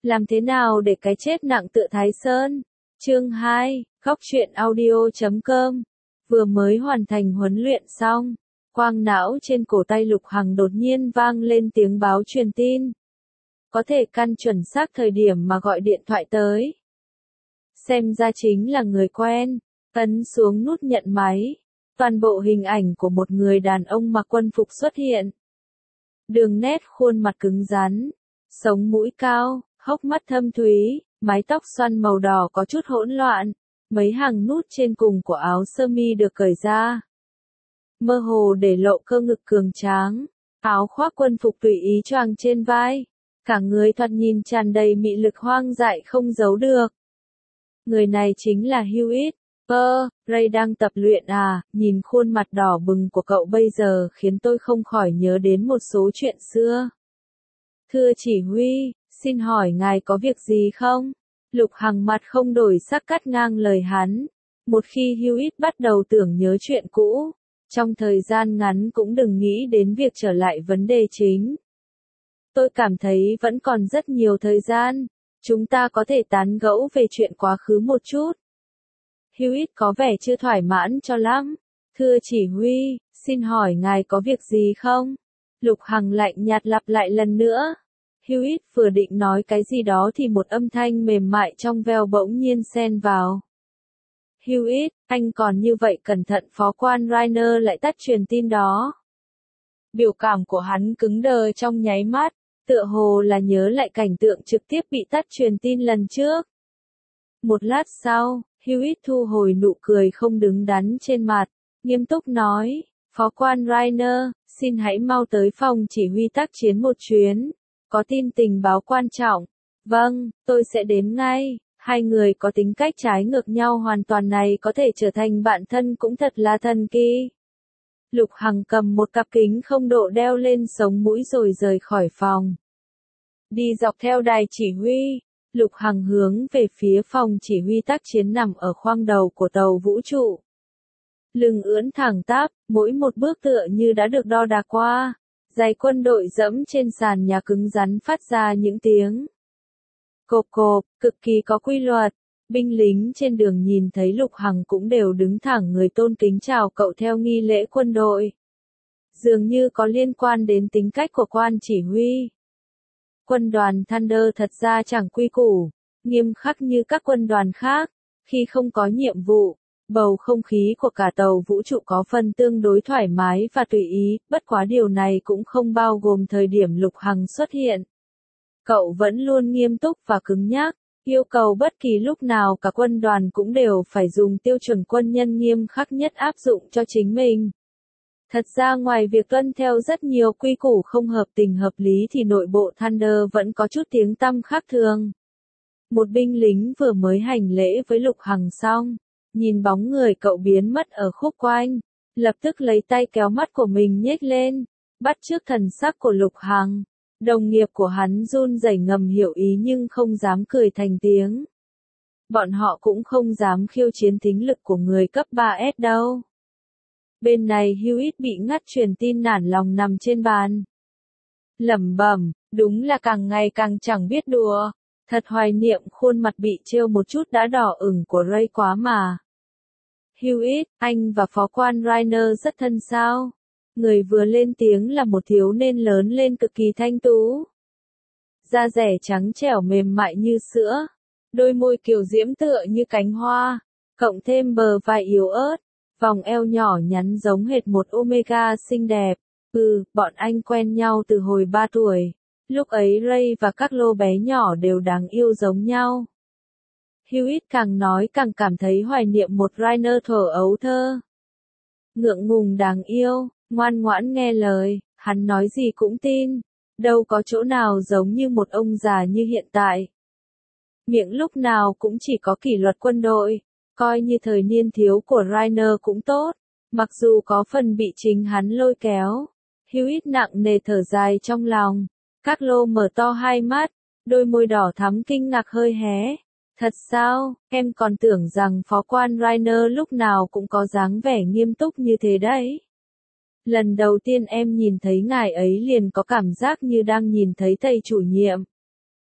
Làm thế nào để cái chết nặng tựa Thái Sơn? Chương 2, Góc truyện audio.com. Vừa mới hoàn thành huấn luyện xong, quang não trên cổ tay Lục Hằng đột nhiên vang lên tiếng báo truyền tin. Có thể căn chuẩn xác thời điểm mà gọi điện thoại tới. Xem ra chính là người quen, ấn xuống nút nhận máy. Toàn bộ hình ảnh của một người đàn ông mặc quân phục xuất hiện. Đường nét khuôn mặt cứng rắn, sống mũi cao, hốc mắt thâm thúy, mái tóc xoăn màu đỏ có chút hỗn loạn, mấy hàng nút trên cùng của áo sơ mi được cởi ra. Mơ hồ để lộ cơ ngực cường tráng, áo khoác quân phục tùy ý choàng trên vai, cả người thoạt nhìn tràn đầy mị lực hoang dại không giấu được. Người này chính là Hewitt. Ray đang tập luyện à, nhìn khuôn mặt đỏ bừng của cậu bây giờ khiến tôi không khỏi nhớ đến một số chuyện xưa. Thưa chỉ huy, xin hỏi ngài có việc gì không? Lục Hằng mặt không đổi sắc cắt ngang lời hắn. Một khi Hewitt bắt đầu tưởng nhớ chuyện cũ, trong thời gian ngắn cũng đừng nghĩ đến việc trở lại vấn đề chính. Tôi cảm thấy vẫn còn rất nhiều thời gian, chúng ta có thể tán gẫu về chuyện quá khứ một chút. Hewitt có vẻ chưa thoải mãn cho lắm. Thưa chỉ huy, xin hỏi ngài có việc gì không? Lục Hằng lạnh nhạt lặp lại lần nữa. Hewitt vừa định nói cái gì đó thì một âm thanh mềm mại trong veo bỗng nhiên xen vào. Hewitt, anh còn như vậy cẩn thận, phó quan Rainer lại tắt truyền tin đó. Biểu cảm của hắn cứng đờ trong nháy mắt, tựa hồ là nhớ lại cảnh tượng trực tiếp bị tắt truyền tin lần trước. Một lát sau, Hewitt thu hồi nụ cười không đứng đắn trên mặt, nghiêm túc nói, phó quan Rainer, xin hãy mau tới phòng chỉ huy tác chiến một chuyến, có tin tình báo quan trọng. Vâng, tôi sẽ đến ngay. Hai người có tính cách trái ngược nhau hoàn toàn này có thể trở thành bạn thân cũng thật là thần kỳ. Lục Hằng cầm một cặp kính không độ đeo lên sống mũi rồi rời khỏi phòng. Đi dọc theo đài chỉ huy, Lục Hằng hướng về phía phòng chỉ huy tác chiến nằm ở khoang đầu của tàu vũ trụ. Lưng ưỡn thẳng tắp, mỗi một bước tựa như đã được đo đạc qua. Giày quân đội dẫm trên sàn nhà cứng rắn phát ra những tiếng cộp cộp, cực kỳ có quy luật. Binh lính trên đường nhìn thấy Lục Hằng cũng đều đứng thẳng người tôn kính chào cậu theo nghi lễ quân đội. Dường như có liên quan đến tính cách của quan chỉ huy. Quân đoàn Thunder thật ra chẳng quy củ, nghiêm khắc như các quân đoàn khác. Khi không có nhiệm vụ, bầu không khí của cả tàu vũ trụ có phần tương đối thoải mái và tùy ý, bất quá điều này cũng không bao gồm thời điểm Lục Hằng xuất hiện. Cậu vẫn luôn nghiêm túc và cứng nhắc, yêu cầu bất kỳ lúc nào cả quân đoàn cũng đều phải dùng tiêu chuẩn quân nhân nghiêm khắc nhất áp dụng cho chính mình. Thật ra ngoài việc tuân theo rất nhiều quy củ không hợp tình hợp lý thì nội bộ Thunder vẫn có chút tiếng tăm khác thường. Một binh lính vừa mới hành lễ với Lục Hằng xong, nhìn bóng người cậu biến mất ở khúc quanh, lập tức lấy tay kéo mắt của mình nhếch lên, bắt chước thần sắc của Lục Hằng. Đồng nghiệp của hắn run rẩy ngầm hiểu ý nhưng không dám cười thành tiếng. Bọn họ cũng không dám khiêu chiến thính lực của người cấp 3S đâu. Bên này Hewitt bị ngắt truyền tin nản lòng nằm trên bàn. Lẩm bẩm, đúng là càng ngày càng chẳng biết đùa. Thật hoài niệm khuôn mặt bị trêu một chút đã đỏ ửng của Ray quá mà. Hewitt, anh và phó quan Rainer rất thân sao? Người vừa lên tiếng là một thiếu niên lớn lên cực kỳ thanh tú. Da dẻ trắng trẻo mềm mại như sữa, đôi môi kiều diễm tựa như cánh hoa, cộng thêm bờ vai yếu ớt, vòng eo nhỏ nhắn giống hệt một Omega xinh đẹp. Bọn anh quen nhau từ hồi 3 tuổi. Lúc ấy Ray và các lô bé nhỏ đều đáng yêu giống nhau. Hewitt càng nói càng cảm thấy hoài niệm một Rainer thuở ấu thơ. Ngượng ngùng đáng yêu, ngoan ngoãn nghe lời, hắn nói gì cũng tin. Đâu có chỗ nào giống như một ông già như hiện tại. Miệng lúc nào cũng chỉ có kỷ luật quân đội, coi như thời niên thiếu của Rainer cũng tốt, mặc dù có phần bị chính hắn lôi kéo. Hewitt nặng nề thở dài trong lòng. Các lô mở to hai mắt, đôi môi đỏ thắm kinh ngạc hơi hé. Thật sao, em còn tưởng rằng phó quan Rainer lúc nào cũng có dáng vẻ nghiêm túc như thế đấy. Lần đầu tiên em nhìn thấy ngài ấy liền có cảm giác như đang nhìn thấy thầy chủ nhiệm.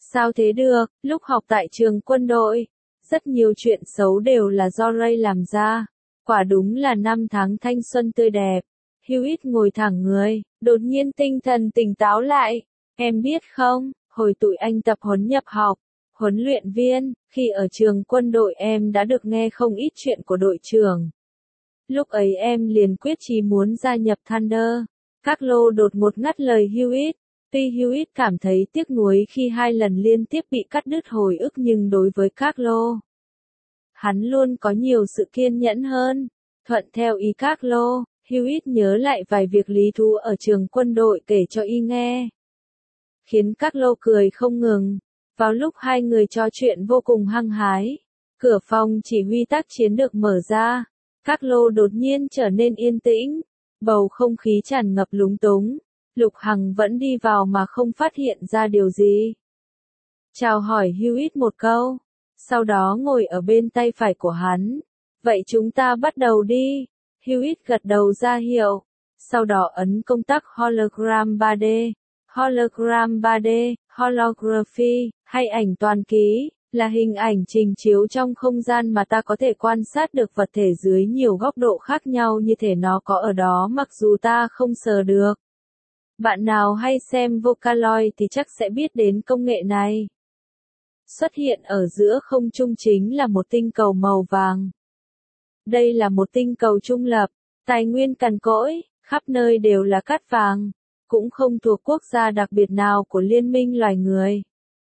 Sao thế được, lúc học tại trường quân đội, rất nhiều chuyện xấu đều là do Ray làm ra. Quả đúng là năm tháng thanh xuân tươi đẹp. Hewitt ngồi thẳng người, đột nhiên tinh thần tỉnh táo lại. Em biết không, hồi tụi anh tập huấn nhập học, huấn luyện viên, khi ở trường quân đội em đã được nghe không ít chuyện của đội trưởng. Lúc ấy em liền quyết chí muốn gia nhập Thunder. Carlo đột ngột ngắt lời Hewitt. Tuy Hewitt cảm thấy tiếc nuối khi 2 lần liên tiếp bị cắt đứt hồi ức nhưng đối với Carlo, hắn luôn có nhiều sự kiên nhẫn hơn. Thuận theo ý Carlo, Hewitt nhớ lại vài việc lý thú ở trường quân đội kể cho y nghe. Khiến Carlo cười không ngừng. Vào lúc hai người trò chuyện vô cùng hăng hái, cửa phòng chỉ huy tác chiến được mở ra. Carlo đột nhiên trở nên yên tĩnh, bầu không khí tràn ngập lúng túng. Lục Hằng vẫn đi vào mà không phát hiện ra điều gì. Chào hỏi Hewitt một câu, sau đó ngồi ở bên tay phải của hắn. Vậy chúng ta bắt đầu đi. Hewitt gật đầu ra hiệu, sau đó ấn công tắc hologram 3D. Hologram 3D, holography, hay ảnh toàn ký, là hình ảnh trình chiếu trong không gian mà ta có thể quan sát được vật thể dưới nhiều góc độ khác nhau như thể nó có ở đó mặc dù ta không sờ được. Bạn nào hay xem Vocaloid thì chắc sẽ biết đến công nghệ này. Xuất hiện ở giữa không trung chính là một tinh cầu màu vàng. Đây là một tinh cầu trung lập, tài nguyên cằn cỗi, khắp nơi đều là cát vàng, cũng không thuộc quốc gia đặc biệt nào của liên minh loài người.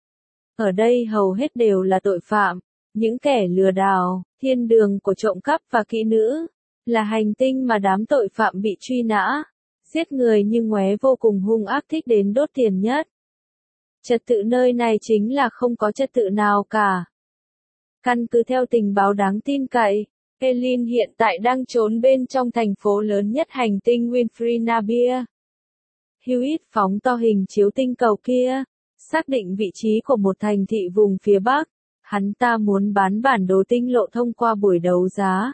Ở đây hầu hết đều là tội phạm, những kẻ lừa đảo, thiên đường của trộm cắp và kỹ nữ, là hành tinh mà đám tội phạm bị truy nã, giết người như ngoé vô cùng hung ác thích đến đốt tiền nhất. Trật tự nơi này chính là không có trật tự nào cả. Căn cứ theo tình báo đáng tin cậy, Eileen hiện tại đang trốn bên trong thành phố lớn nhất hành tinh Winfrey Nabia. Hewitt phóng to hình chiếu tinh cầu kia, xác định vị trí của một thành thị vùng phía Bắc. Hắn ta muốn bán bản đồ tinh lộ thông qua buổi đấu giá.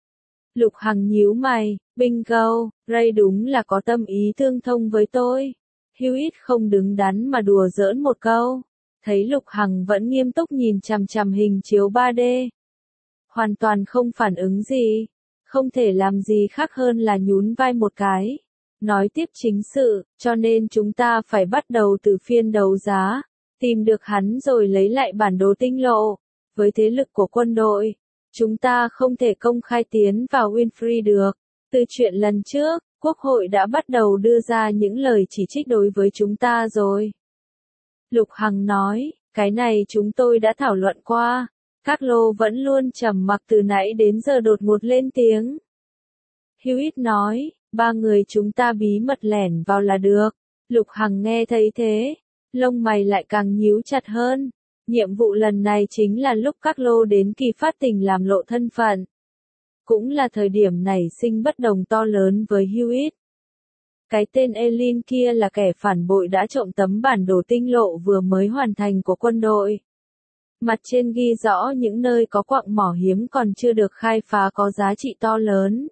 Lục Hằng nhíu mày, bingo, Ray đúng là có tâm ý tương thông với tôi. Hewitt không đứng đắn mà đùa giỡn một câu. Thấy Lục Hằng vẫn nghiêm túc nhìn chằm chằm hình chiếu 3D. Hoàn toàn không phản ứng gì. Không thể làm gì khác hơn là nhún vai một cái. Nói tiếp chính sự, cho nên chúng ta phải bắt đầu từ phiên đấu giá. Tìm được hắn rồi lấy lại bản đồ tinh lộ. Với thế lực của quân đội, chúng ta không thể công khai tiến vào Winfrey được. Từ chuyện lần trước, Quốc hội đã bắt đầu đưa ra những lời chỉ trích đối với chúng ta rồi. Lục Hằng nói, cái này chúng tôi đã thảo luận qua. Carlo vẫn luôn trầm mặc từ nãy đến giờ đột ngột lên tiếng. Hewitt nói, 3 người chúng ta bí mật lẻn vào là được. Lục Hằng nghe thấy thế, lông mày lại càng nhíu chặt hơn. Nhiệm vụ lần này chính là lúc Carlo đến kỳ phát tình làm lộ thân phận. Cũng là thời điểm nảy sinh bất đồng to lớn với Hewitt. Cái tên Eileen kia là kẻ phản bội đã trộm tấm bản đồ tinh lộ vừa mới hoàn thành của quân đội. Mặt trên ghi rõ những nơi có quặng mỏ hiếm còn chưa được khai phá có giá trị to lớn.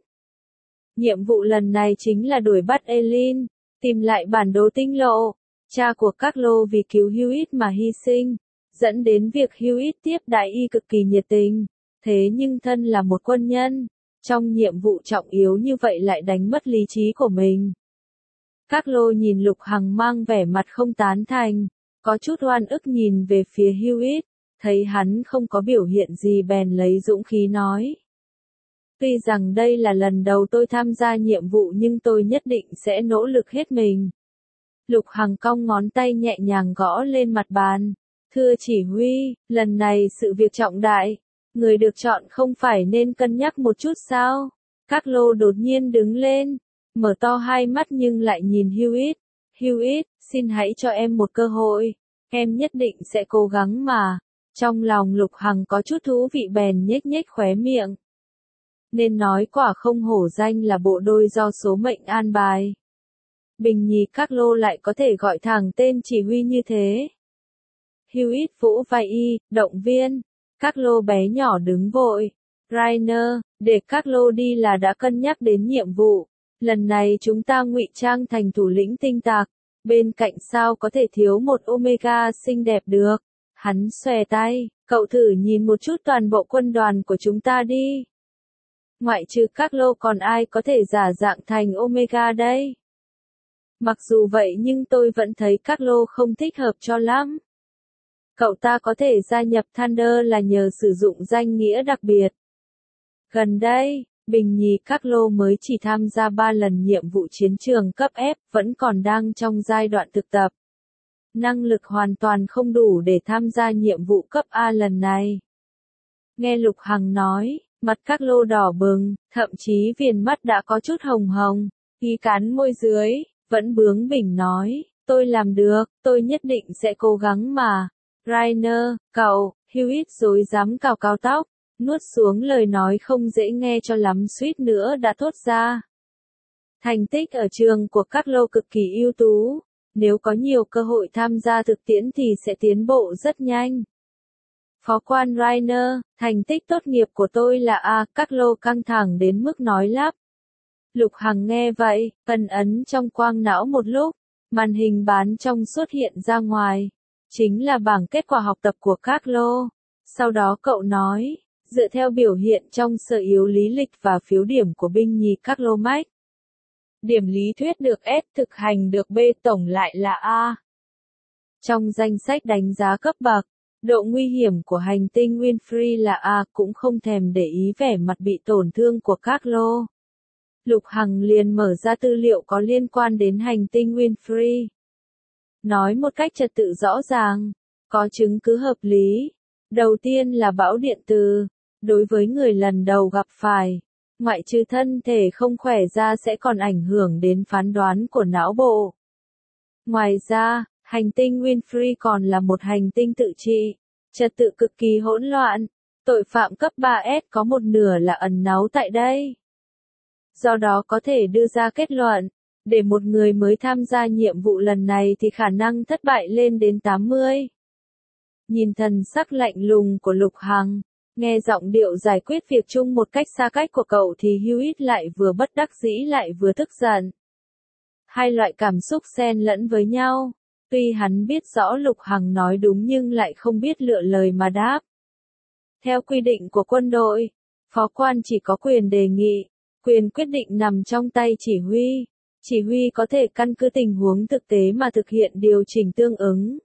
Nhiệm vụ lần này chính là đuổi bắt Eileen, tìm lại bản đồ tinh lộ. Cha của Carlo vì cứu Hewitt mà hy sinh, dẫn đến việc Hewitt tiếp đãi y cực kỳ nhiệt tình. Thế nhưng thân là một quân nhân, trong nhiệm vụ trọng yếu như vậy lại đánh mất lý trí của mình. Carlo nhìn Lục Hằng mang vẻ mặt không tán thành, có chút oan ức nhìn về phía Hewitt, thấy hắn không có biểu hiện gì bèn lấy dũng khí nói. Tuy rằng đây là lần đầu tôi tham gia nhiệm vụ nhưng tôi nhất định sẽ nỗ lực hết mình. Lục Hằng cong ngón tay nhẹ nhàng gõ lên mặt bàn. Thưa chỉ huy, lần này sự việc trọng đại. Người được chọn không phải nên cân nhắc một chút sao? Carlo đột nhiên đứng lên, mở to hai mắt nhưng lại nhìn Hewitt. Hewitt, xin hãy cho em một cơ hội. Em nhất định sẽ cố gắng mà. Trong lòng Lục Hằng có chút thú vị bèn nhếch nhếch khóe miệng. Nên nói quả không hổ danh là bộ đôi do số mệnh an bài. Bình nhì Carlo lại có thể gọi thẳng tên chỉ huy như thế. Hewitt vỗ vai y, động viên. Carlo bé nhỏ đứng vội. Rainer, để Carlo đi là đã cân nhắc đến nhiệm vụ. Lần này chúng ta ngụy trang thành thủ lĩnh tinh tặc. Bên cạnh sao có thể thiếu một Omega xinh đẹp được. Hắn xòe tay, cậu thử nhìn một chút toàn bộ quân đoàn của chúng ta đi. Ngoại trừ Carlo còn ai có thể giả dạng thành Omega đây? Mặc dù vậy nhưng tôi vẫn thấy Carlo không thích hợp cho lắm. Cậu ta có thể gia nhập Thunder là nhờ sử dụng danh nghĩa đặc biệt. Gần đây, Bình Nhì Carlo mới chỉ tham gia 3 lần nhiệm vụ chiến trường cấp F, vẫn còn đang trong giai đoạn thực tập. Năng lực hoàn toàn không đủ để tham gia nhiệm vụ cấp A lần này. Nghe Lục Hằng nói, mặt Carlo đỏ bừng, thậm chí viền mắt đã có chút hồng hồng, y cắn môi dưới, vẫn bướng bỉnh nói, tôi làm được, tôi nhất định sẽ cố gắng mà. Rainer, cậu, Hewitt rối rắm cào cào tóc, nuốt xuống lời nói không dễ nghe cho lắm suýt nữa đã thốt ra. Thành tích ở trường của Carlo cực kỳ ưu tú, nếu có nhiều cơ hội tham gia thực tiễn thì sẽ tiến bộ rất nhanh. Phó quan Rainer, thành tích tốt nghiệp của tôi là A, Carlo căng thẳng đến mức nói lắp. Lục Hằng nghe vậy, ẩn ấn trong quang não một lúc, màn hình bán trong xuất hiện ra ngoài. Chính là bảng kết quả học tập của Carlo. Sau đó cậu nói, dựa theo biểu hiện trong sở yếu lý lịch và phiếu điểm của binh nhì Carlo Max. Điểm lý thuyết được S, thực hành được B, tổng lại là A. Trong danh sách đánh giá cấp bậc, độ nguy hiểm của hành tinh Winfrey là A, cũng không thèm để ý vẻ mặt bị tổn thương của Carlo. Lục Hằng liền mở ra tư liệu có liên quan đến hành tinh Winfrey. Nói một cách trật tự rõ ràng, có chứng cứ hợp lý. Đầu tiên là bão điện từ. Đối với người lần đầu gặp phải, ngoại trừ thân thể không khỏe ra sẽ còn ảnh hưởng đến phán đoán của não bộ. Ngoài ra, hành tinh Winfrey còn là một hành tinh tự trị, trật tự cực kỳ hỗn loạn. Tội phạm cấp 3S có một nửa là ẩn náu tại đây. Do đó có thể đưa ra kết luận, để một người mới tham gia nhiệm vụ lần này thì khả năng thất bại lên đến 80. Nhìn thần sắc lạnh lùng của Lục Hằng, nghe giọng điệu giải quyết việc chung một cách xa cách của cậu thì Hewitt lại vừa bất đắc dĩ lại vừa tức giận. Hai loại cảm xúc xen lẫn với nhau, tuy hắn biết rõ Lục Hằng nói đúng nhưng lại không biết lựa lời mà đáp. Theo quy định của quân đội, phó quan chỉ có quyền đề nghị, quyền quyết định nằm trong tay chỉ huy. Chỉ huy có thể căn cứ tình huống thực tế mà thực hiện điều chỉnh tương ứng.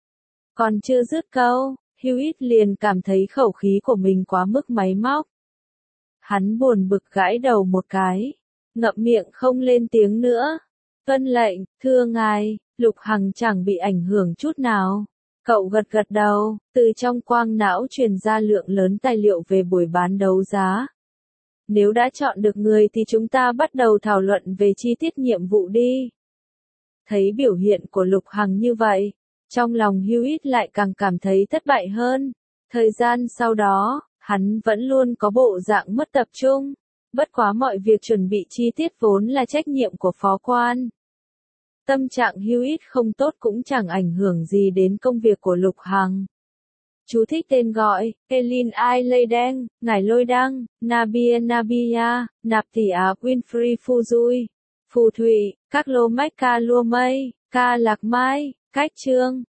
Còn chưa dứt câu, Hewitt liền cảm thấy khẩu khí của mình quá mức máy móc. Hắn buồn bực gãi đầu một cái, ngậm miệng không lên tiếng nữa. Vâng lệnh, thưa ngài. Lục Hằng chẳng bị ảnh hưởng chút nào. Cậu gật gật đầu, từ trong quang não truyền ra lượng lớn tài liệu về buổi bán đấu giá. Nếu đã chọn được người thì chúng ta bắt đầu thảo luận về chi tiết nhiệm vụ đi. Thấy biểu hiện của Lục Hằng như vậy, trong lòng Hewitt lại càng cảm thấy thất bại hơn. Thời gian sau đó, hắn vẫn luôn có bộ dạng mất tập trung. Bất quá mọi việc chuẩn bị chi tiết vốn là trách nhiệm của phó quan. Tâm trạng Hewitt không tốt cũng chẳng ảnh hưởng gì đến công việc của Lục Hằng. Chú thích tên gọi, Elin Ai Lây Đen, Ngải Lôi Đăng, Nabia Nabia, Nạp Thị Á Winfrey Fuzui, Phù Thủy, Carlo Mac Ca Lua Mây, Ca Lạc Mai, Cách Trương.